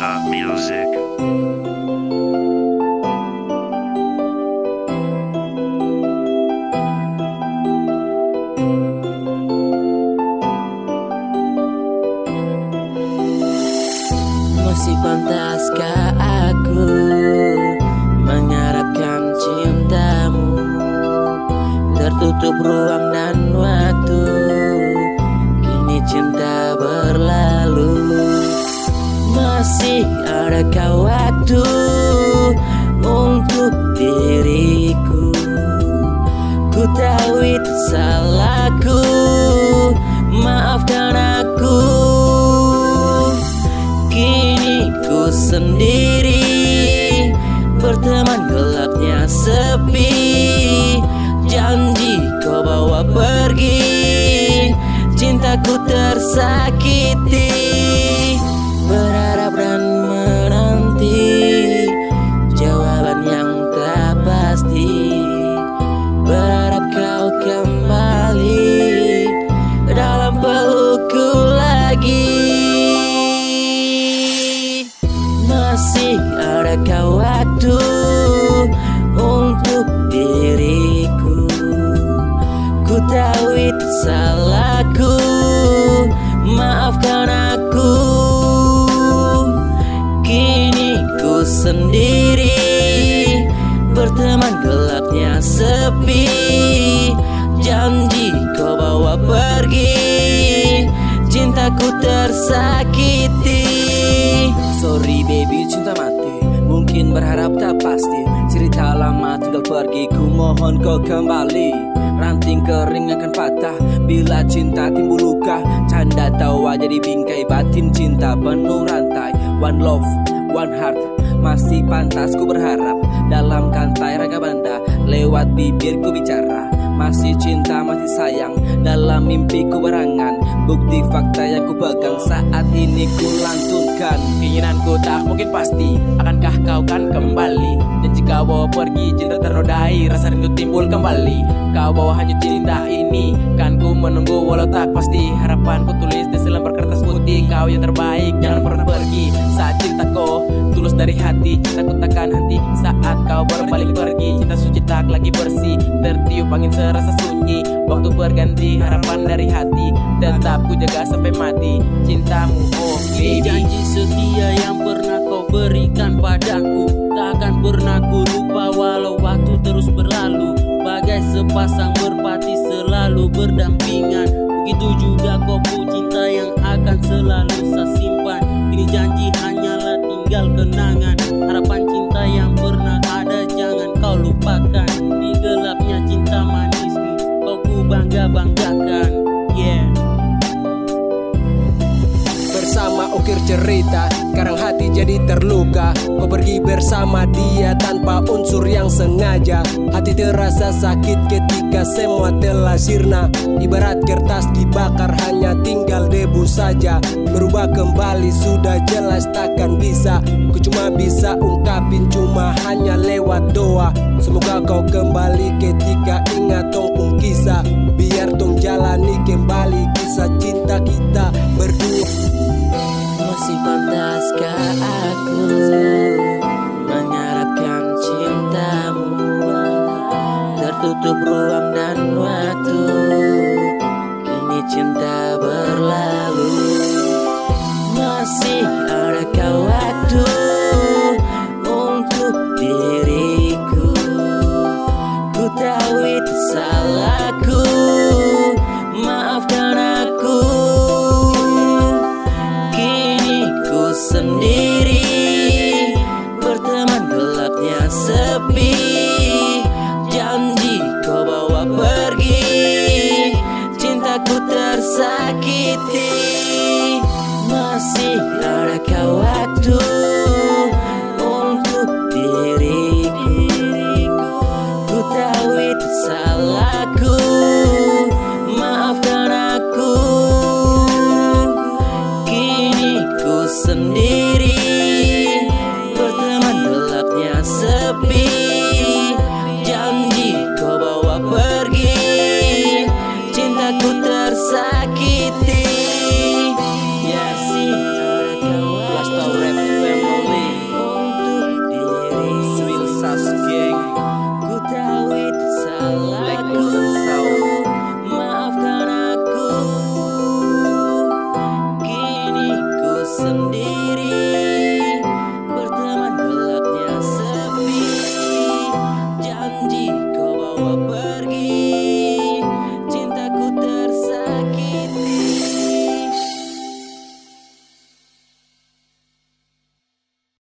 Music. Masih pantaskah aku mengharapkan cintamu? Tertutup ruang dan waktu, kini cinta berlalu. Masih adakah waktu untuk diriku? Ku tahu itu salahku, maafkan aku. Kini ku sendiri, berteman gelapnya sepi. Janji kau bawa pergi, cintaku tersakiti. Berharap dan menanti jawaban yang tak pasti. Berharap kau kembali dalam pelukku lagi. Masih adakah waktu untuk diriku? Ku tahu itu salahku, maafkan aku. Kini ku sendiri, berteman gelapnya sepi. Janji kau bawa pergi, cintaku tersakiti. Sorry baby, cinta mati, mungkin berharap tak pasti. Cerita lama tinggal pergi, ku mohon kau kembali. Ranting kering akan patah bila cinta timbul luka. Canda tawa jadi bingkai, batin cinta penuh rantai. One love, one heart, masih pantas ku berharap. Dalam kantai raga banda, lewat bibirku bicara. Masih cinta, masih sayang, dalam mimpiku berangan. Bukti fakta yang ku pegang saat ini ku lantunkan. Keinginanku tak mungkin pasti, akankah kau kan kembali? Dan jika bawa pergi, cinta ternodai, rasa rindu timbul kembali. Kau bawa hanyut cinta ini, kan ku menunggu walau tak pasti. Harapanku tulis di selembar kertas putih, kau yang terbaik, jangan pernah pergi. Saat cintaku tulus dari hati, cintaku takkan henti. Saat kau berbalik pergi, cinta suci tak lagi bersih. Tertiup angin serasa sunyi, waktu berganti, harapan dari hati tetap ku jaga sampai mati. Cintamu, oh Ini janji setia yang pernah kau berikan padaku, tak akan pernah ku lupa walau waktu terus berlalu. Bagai sepasang merpati selalu berdampingan, begitu juga kopu cinta yang akan selalu saya simpan. Ini janji hanyalah tinggal kenangan, harapan cinta yang pernah ada jangan kau lupakan. Di gelapnya cinta manismu kau ku bangga-banggakan, yeah. Bersama ukir cerita, sekarang hati jadi terluka. Kau pergi bersama dia tanpa unsur yang sengaja. Hati terasa sakit ketika semua telah sirna. Ibarat kertas dibakar hanya tinggal debu saja. Berubah kembali sudah jelas takkan bisa. Ku cuma bisa ungkapin cuma hanya lewat doa. Semoga kau kembali ketika ingat tong pun kisah. Biar tong jalani kembali kisah cinta kita berdua. Masih pantaskah aku mengharapkan cintamu? Tertutup ruang dan waktu, kini cinta berlalu. Masih adakah waktu untuk diriku? Ku tahu itu salahku, maafkan aku. Sendiri, berteman gelapnya sepi. Janji kau bawa pergi, cintaku tersakiti. Masih adakah